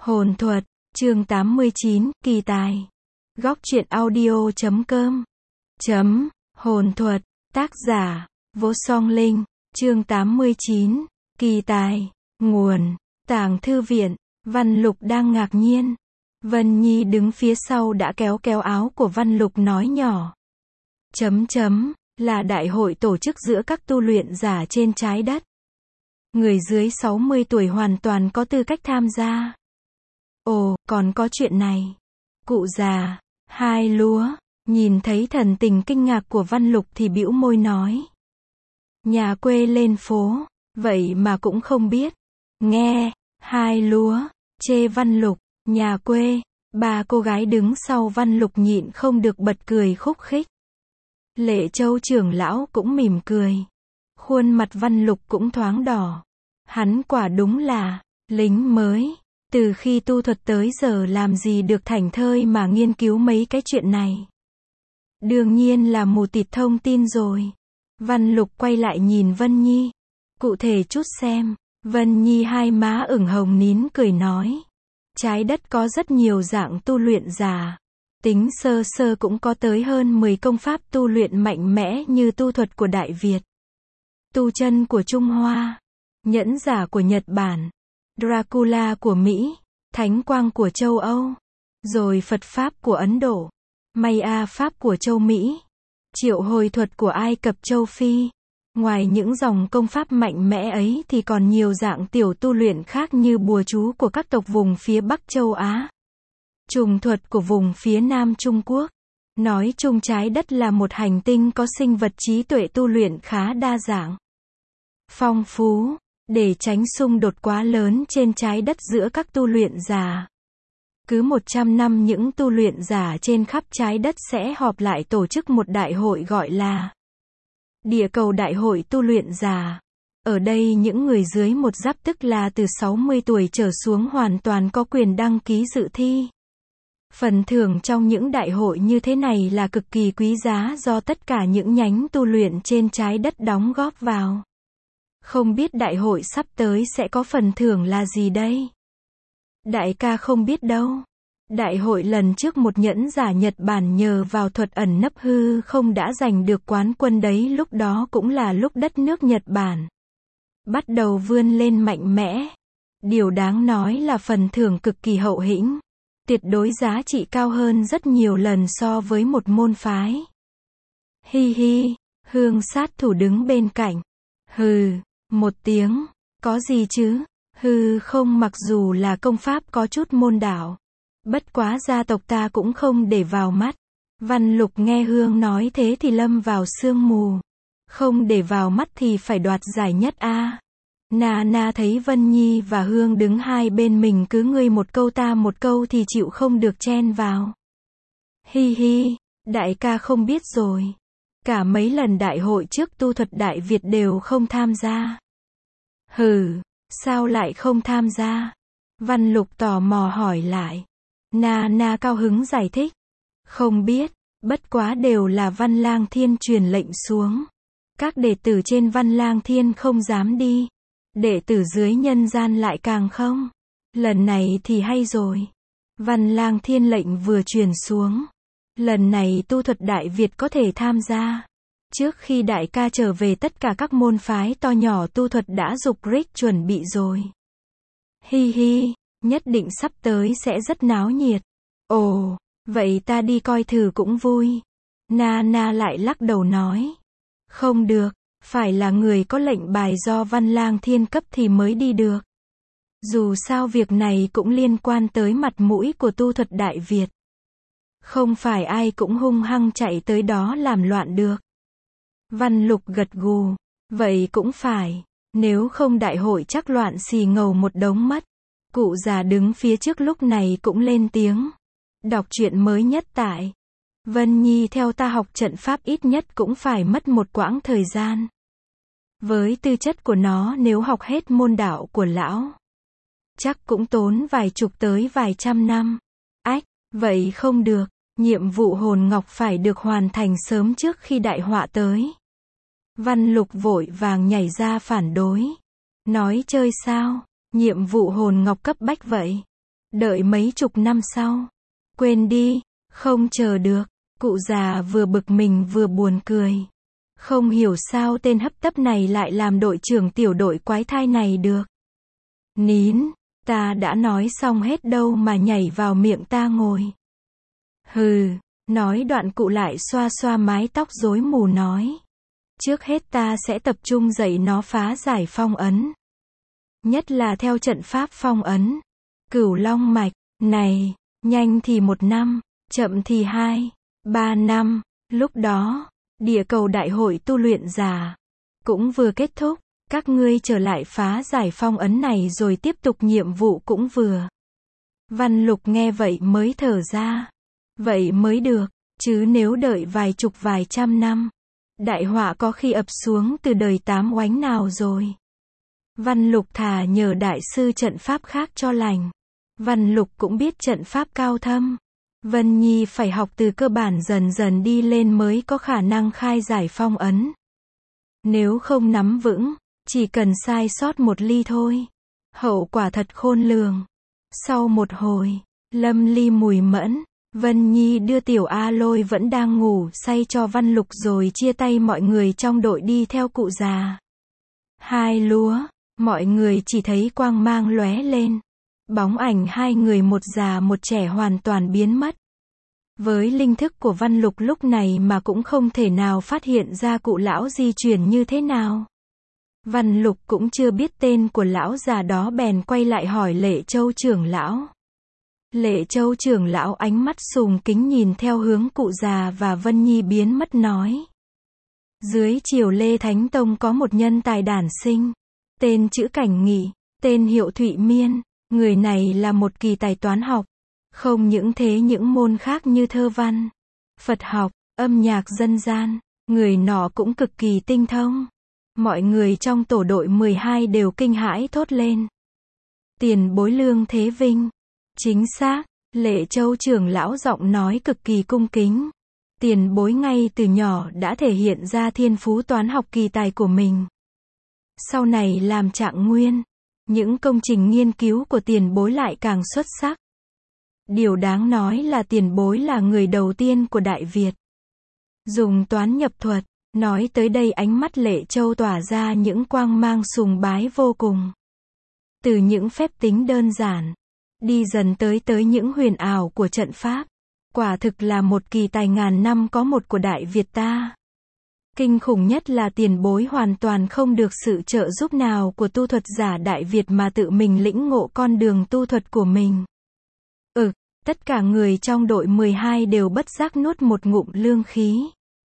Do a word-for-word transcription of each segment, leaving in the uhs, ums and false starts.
Hồn thuật, chương tám mươi chín, kỳ tài. Góc truyện audio chấm com. Chấm, hồn thuật, tác giả, Vô Song Linh, chương tám mươi chín, kỳ tài. Nguồn, Tàng Thư Viện. Văn Lục đang ngạc nhiên. Vân Nhi đứng phía sau đã kéo kéo áo của Văn Lục nói nhỏ. Chấm chấm, là đại hội tổ chức giữa các tu luyện giả trên trái đất. Người dưới sáu mươi tuổi hoàn toàn có tư cách tham gia. Ồ, còn có chuyện này. Cụ già, hai lúa, nhìn thấy thần tình kinh ngạc của Văn Lục thì bĩu môi nói. Nhà quê lên phố, vậy mà cũng không biết. Nghe, hai lúa, chê Văn Lục, nhà quê, ba cô gái đứng sau Văn Lục nhịn không được bật cười khúc khích. Lệ Châu trưởng lão cũng mỉm cười. Khuôn mặt Văn Lục cũng thoáng đỏ. Hắn quả đúng là, lính mới. Từ khi tu thuật tới giờ làm gì được thảnh thơi mà nghiên cứu mấy cái chuyện này. Đương nhiên là mù tịt thông tin rồi. Văn Lục quay lại nhìn Vân Nhi. Cụ thể chút xem. Vân Nhi hai má ửng hồng nín cười nói. Trái đất có rất nhiều dạng tu luyện giả. Tính sơ sơ cũng có tới hơn mười công pháp tu luyện mạnh mẽ như tu thuật của Đại Việt. Tu chân của Trung Hoa. Nhẫn giả của Nhật Bản. Dracula của Mỹ, Thánh Quang của châu Âu, rồi Phật Pháp của Ấn Độ, Maya Pháp của châu Mỹ, Triệu Hồi thuật của Ai Cập châu Phi. Ngoài những dòng công pháp mạnh mẽ ấy thì còn nhiều dạng tiểu tu luyện khác như bùa chú của các tộc vùng phía Bắc châu Á, trùng thuật của vùng phía Nam Trung Quốc. Nói chung trái đất là một hành tinh có sinh vật trí tuệ tu luyện khá đa dạng, phong phú. Để tránh xung đột quá lớn trên trái đất giữa các tu luyện giả. Cứ một trăm năm những tu luyện giả trên khắp trái đất sẽ họp lại tổ chức một đại hội gọi là Địa cầu Đại hội tu luyện giả. Ở đây những người dưới một giáp tức là từ sáu mươi tuổi trở xuống hoàn toàn có quyền đăng ký dự thi. Phần thưởng trong những đại hội như thế này là cực kỳ quý giá do tất cả những nhánh tu luyện trên trái đất đóng góp vào. Không biết đại hội sắp tới sẽ có phần thưởng là gì đây? Đại ca không biết đâu. Đại hội lần trước một nhẫn giả Nhật Bản nhờ vào thuật ẩn nấp hư không đã giành được quán quân đấy, lúc đó cũng là lúc đất nước Nhật Bản bắt đầu vươn lên mạnh mẽ. Điều đáng nói là phần thưởng cực kỳ hậu hĩnh, tuyệt đối giá trị cao hơn rất nhiều lần so với một môn phái. Hi hi, Hương sát thủ đứng bên cạnh. Hừ. Một tiếng, có gì chứ? Hư không mặc dù là công pháp có chút môn đạo, bất quá gia tộc ta cũng không để vào mắt. Văn Lục nghe Hương nói thế thì lâm vào sương mù. Không để vào mắt thì phải đoạt giải nhất a. À. Na Na thấy Vân Nhi và Hương đứng hai bên mình cứ ngươi một câu ta một câu thì chịu không được chen vào. Hi hi, đại ca không biết rồi. Cả mấy lần đại hội trước tu thuật Đại Việt đều không tham gia. Hừ, sao lại không tham gia? Văn Lục tò mò hỏi lại. Na Na cao hứng giải thích. Không biết, bất quá đều là Văn Lang Thiên truyền lệnh xuống. Các đệ tử trên Văn Lang Thiên không dám đi. Đệ tử dưới nhân gian lại càng không. Lần này thì hay rồi. Văn Lang Thiên lệnh vừa truyền xuống. Lần này tu thuật Đại Việt có thể tham gia. Trước khi đại ca trở về tất cả các môn phái to nhỏ tu thuật đã rục rích chuẩn bị rồi. Hi hi, nhất định sắp tới sẽ rất náo nhiệt. Ồ, vậy ta đi coi thử cũng vui. Na Na lại lắc đầu nói. Không được, phải là người có lệnh bài do Văn Lang Thiên cấp thì mới đi được. Dù sao việc này cũng liên quan tới mặt mũi của tu thuật Đại Việt. Không phải ai cũng hung hăng chạy tới đó làm loạn được. Văn Lục gật gù. Vậy cũng phải. Nếu không đại hội chắc loạn xì ngầu một đống mất. Cụ già đứng phía trước lúc này cũng lên tiếng. Đọc truyện mới nhất tại Vân Nhi theo ta học trận pháp ít nhất cũng phải mất một quãng thời gian. Với tư chất của nó nếu học hết môn đạo của lão, chắc cũng tốn vài chục tới vài trăm năm. Ách, vậy không được. Nhiệm vụ hồn ngọc phải được hoàn thành sớm trước khi đại họa tới. Văn Lục vội vàng nhảy ra phản đối. Nói chơi sao? Nhiệm vụ hồn ngọc cấp bách vậy. Đợi mấy chục năm sau. Quên đi, không chờ được. Cụ già vừa bực mình vừa buồn cười. Không hiểu sao tên hấp tấp này lại làm đội trưởng tiểu đội quái thai này được. Nín, ta đã nói xong hết đâu mà nhảy vào miệng ta ngồi. Hừ, nói đoạn cụ lại xoa xoa mái tóc rối mù nói. Trước hết ta sẽ tập trung dạy nó phá giải phong ấn. Nhất là theo trận pháp phong ấn. Cửu Long Mạch, này, nhanh thì một năm, chậm thì hai, ba năm, lúc đó, địa cầu đại hội tu luyện giả cũng vừa kết thúc, các ngươi trở lại phá giải phong ấn này rồi tiếp tục nhiệm vụ cũng vừa. Văn Lục nghe vậy mới thở ra. Vậy mới được, chứ nếu đợi vài chục vài trăm năm, đại họa có khi ập xuống từ đời tám oánh nào rồi. Văn Lục thà nhờ đại sư trận pháp khác cho lành. Văn Lục cũng biết trận pháp cao thâm. Vân Nhi phải học từ cơ bản dần dần đi lên mới có khả năng khai giải phong ấn. Nếu không nắm vững, chỉ cần sai sót một ly thôi, hậu quả thật khôn lường. Sau một hồi, Lâm Ly mùi mẫn, Vân Nhi đưa tiểu A Lôi vẫn đang ngủ say cho Văn Lục rồi chia tay mọi người trong đội đi theo cụ già. Hai lúa, mọi người chỉ thấy quang mang lóe lên. Bóng ảnh hai người một già một trẻ hoàn toàn biến mất. Với linh thức của Văn Lục lúc này mà cũng không thể nào phát hiện ra cụ lão di chuyển như thế nào. Văn Lục cũng chưa biết tên của lão già đó bèn quay lại hỏi Lệ Châu trưởng lão. Lệ Châu trưởng lão ánh mắt sùng kính nhìn theo hướng cụ già và Vân Nhi biến mất nói. Dưới triều Lê Thánh Tông có một nhân tài đản sinh. Tên chữ Cảnh Nghị, tên hiệu Thụy Miên. Người này là một kỳ tài toán học. Không những thế những môn khác như thơ văn, Phật học, âm nhạc dân gian, người nọ cũng cực kỳ tinh thông. Mọi người trong tổ đội mười hai đều kinh hãi thốt lên. Tiền bối Lương Thế Vinh. Chính xác, Lệ Châu trưởng lão giọng nói cực kỳ cung kính. Tiền bối ngay từ nhỏ đã thể hiện ra thiên phú toán học kỳ tài của mình. Sau này làm trạng nguyên, những công trình nghiên cứu của tiền bối lại càng xuất sắc. Điều đáng nói là tiền bối là người đầu tiên của Đại Việt dùng toán nhập thuật. Nói tới đây ánh mắt Lệ Châu tỏa ra những quang mang sùng bái vô cùng. Từ những phép tính đơn giản, đi dần tới tới những huyền ảo của trận pháp. Quả thực là một kỳ tài ngàn năm có một của Đại Việt ta. Kinh khủng nhất là tiền bối hoàn toàn không được sự trợ giúp nào của tu thuật giả Đại Việt mà tự mình lĩnh ngộ con đường tu thuật của mình. Ừ, tất cả người trong đội mười hai đều bất giác nuốt một ngụm lương khí.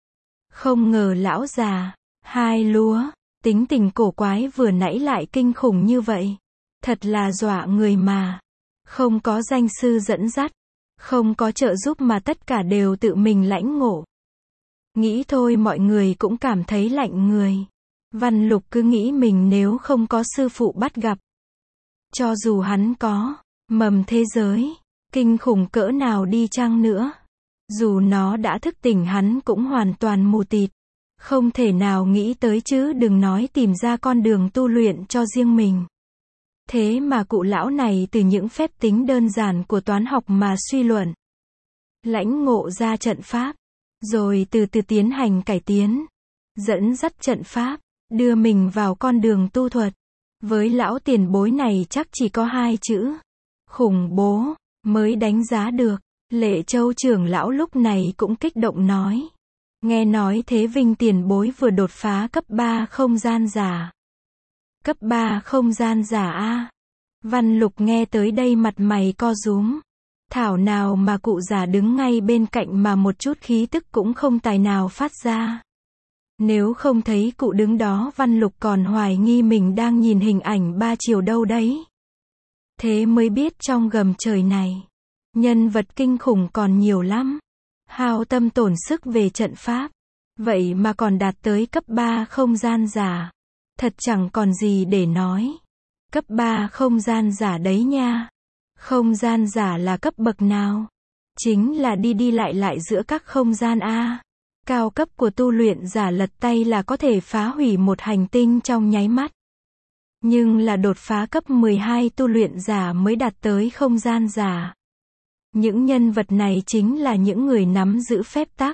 Không ngờ lão già, hai lúa, tính tình cổ quái vừa nãy lại kinh khủng như vậy. Thật là dọa người mà. Không có danh sư dẫn dắt, không có trợ giúp mà tất cả đều tự mình lãnh ngộ. Nghĩ thôi mọi người cũng cảm thấy lạnh người. Văn Lục cứ nghĩ mình nếu không có sư phụ bắt gặp. Cho dù hắn có mầm thế giới, kinh khủng cỡ nào đi chăng nữa. Dù nó đã thức tỉnh hắn cũng hoàn toàn mù tịt. Không thể nào nghĩ tới chứ đừng nói tìm ra con đường tu luyện cho riêng mình. Thế mà cụ lão này từ những phép tính đơn giản của toán học mà suy luận. Lãnh ngộ ra trận pháp. Rồi từ từ tiến hành cải tiến. Dẫn dắt trận pháp. Đưa mình vào con đường tu thuật. Với lão tiền bối này chắc chỉ có hai chữ. Khủng bố. Mới đánh giá được. Lệ Châu trưởng lão lúc này cũng kích động nói. Nghe nói Thế Vinh tiền bối vừa đột phá cấp ba không gian giả. Cấp ba không gian giả a. Văn Lục nghe tới đây mặt mày co rúm. Thảo nào mà cụ già đứng ngay bên cạnh mà một chút khí tức cũng không tài nào phát ra. Nếu không thấy cụ đứng đó Văn Lục còn hoài nghi mình đang nhìn hình ảnh ba chiều đâu đấy. Thế mới biết trong gầm trời này, nhân vật kinh khủng còn nhiều lắm. Hao tâm tổn sức về trận pháp. Vậy mà còn đạt tới cấp ba không gian giả. Thật chẳng còn gì để nói. Cấp ba không gian giả đấy nha. Không gian giả là cấp bậc nào? Chính là đi đi lại lại giữa các không gian A. Cao cấp của tu luyện giả lật tay là có thể phá hủy một hành tinh trong nháy mắt. Nhưng là đột phá cấp mười hai tu luyện giả mới đạt tới không gian giả. Những nhân vật này chính là những người nắm giữ phép tắc.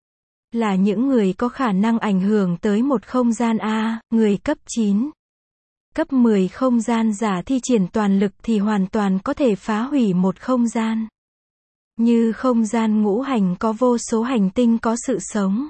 Là những người có khả năng ảnh hưởng tới một không gian A, người cấp chín. Cấp mười không gian giả thi triển toàn lực thì hoàn toàn có thể phá hủy một không gian. Như không gian ngũ hành có vô số hành tinh có sự sống.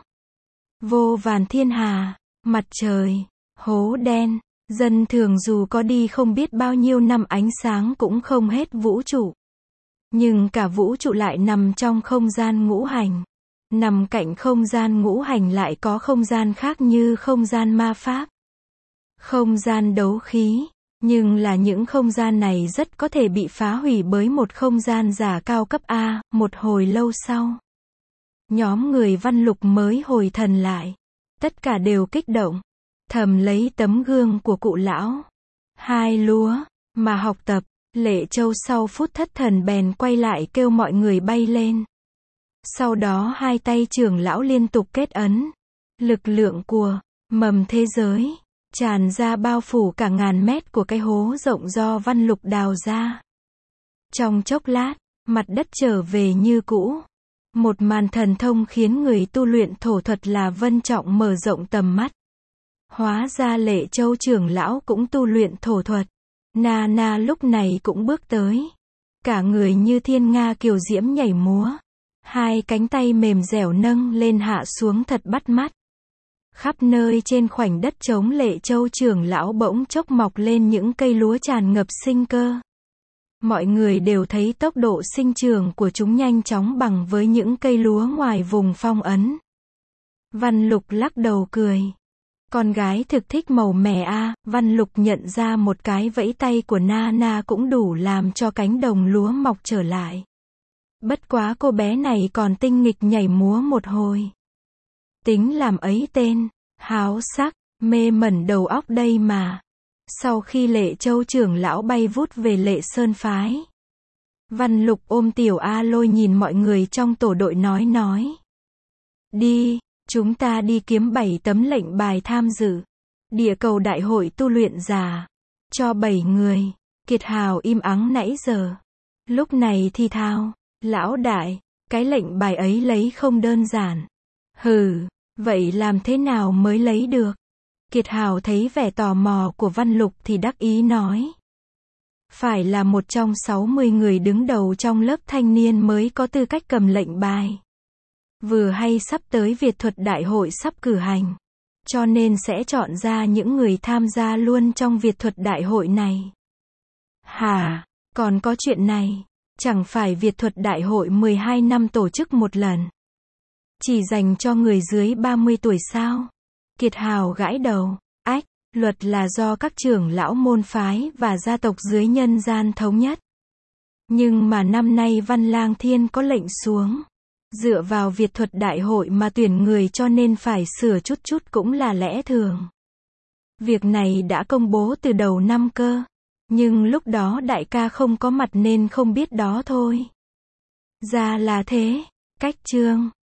Vô vàn thiên hà, mặt trời, hố đen, dân thường dù có đi không biết bao nhiêu năm ánh sáng cũng không hết vũ trụ. Nhưng cả vũ trụ lại nằm trong không gian ngũ hành. Nằm cạnh không gian ngũ hành lại có không gian khác như không gian ma pháp, không gian đấu khí, nhưng là những không gian này rất có thể bị phá hủy bởi một không gian giả cao cấp A. Một hồi lâu sau, nhóm người Văn Lục mới hồi thần lại. Tất cả đều kích động, thầm lấy tấm gương của cụ lão Hai Lúa mà học tập. Lệ Châu sau phút thất thần bèn quay lại kêu mọi người bay lên. Sau đó hai tay trưởng lão liên tục kết ấn. Lực lượng của mầm thế giới tràn ra bao phủ cả ngàn mét của cái hố rộng do Văn Lục đào ra. Trong chốc lát, mặt đất trở về như cũ. Một màn thần thông khiến người tu luyện thổ thuật là Vân Trọng mở rộng tầm mắt. Hóa ra Lệ Châu trưởng lão cũng tu luyện thổ thuật. Na Na lúc này cũng bước tới. Cả người như thiên nga kiều diễm nhảy múa. Hai cánh tay mềm dẻo nâng lên hạ xuống thật bắt mắt. Khắp nơi trên khoảnh đất trống Lệ Châu trưởng lão bỗng chốc mọc lên những cây lúa tràn ngập sinh cơ. Mọi người đều thấy tốc độ sinh trưởng của chúng nhanh chóng bằng với những cây lúa ngoài vùng phong ấn. Văn Lục lắc đầu cười. Con gái thực thích màu mè a. Văn Lục nhận ra một cái vẫy tay của Na Na cũng đủ làm cho cánh đồng lúa mọc trở lại. Bất quá cô bé này còn tinh nghịch nhảy múa một hồi. Tính làm ấy tên, háo sắc, mê mẩn đầu óc đây mà. Sau khi Lệ Châu trưởng lão bay vút về Lệ Sơn phái, Văn Lục ôm tiểu A Lôi nhìn mọi người trong tổ đội nói nói. Đi, chúng ta đi kiếm bảy tấm lệnh bài tham dự. Địa cầu đại hội tu luyện giả. Cho bảy người. Kiệt Hào im ắng nãy giờ. Lúc này thì thào. Lão đại, cái lệnh bài ấy lấy không đơn giản. Hừ, vậy làm thế nào mới lấy được? Kiệt Hào thấy vẻ tò mò của Văn Lục thì đắc ý nói. Phải là một trong sáu mươi người đứng đầu trong lớp thanh niên mới có tư cách cầm lệnh bài. Vừa hay sắp tới Việt thuật đại hội sắp cử hành. Cho nên sẽ chọn ra những người tham gia luôn trong Việt thuật đại hội này. Hả, còn có chuyện này? Chẳng phải Việt thuật đại hội mười hai năm tổ chức một lần. Chỉ dành cho người dưới ba mươi tuổi sao? Kiệt Hào gãi đầu. Ách, luật là do các trưởng lão môn phái và gia tộc dưới nhân gian thống nhất. Nhưng mà năm nay Văn Lang Thiên có lệnh xuống. Dựa vào Việt thuật đại hội mà tuyển người cho nên phải sửa chút chút cũng là lẽ thường. Việc này đã công bố từ đầu năm cơ. Nhưng lúc đó đại ca không có mặt nên không biết đó thôi. Ra là thế. Cách chương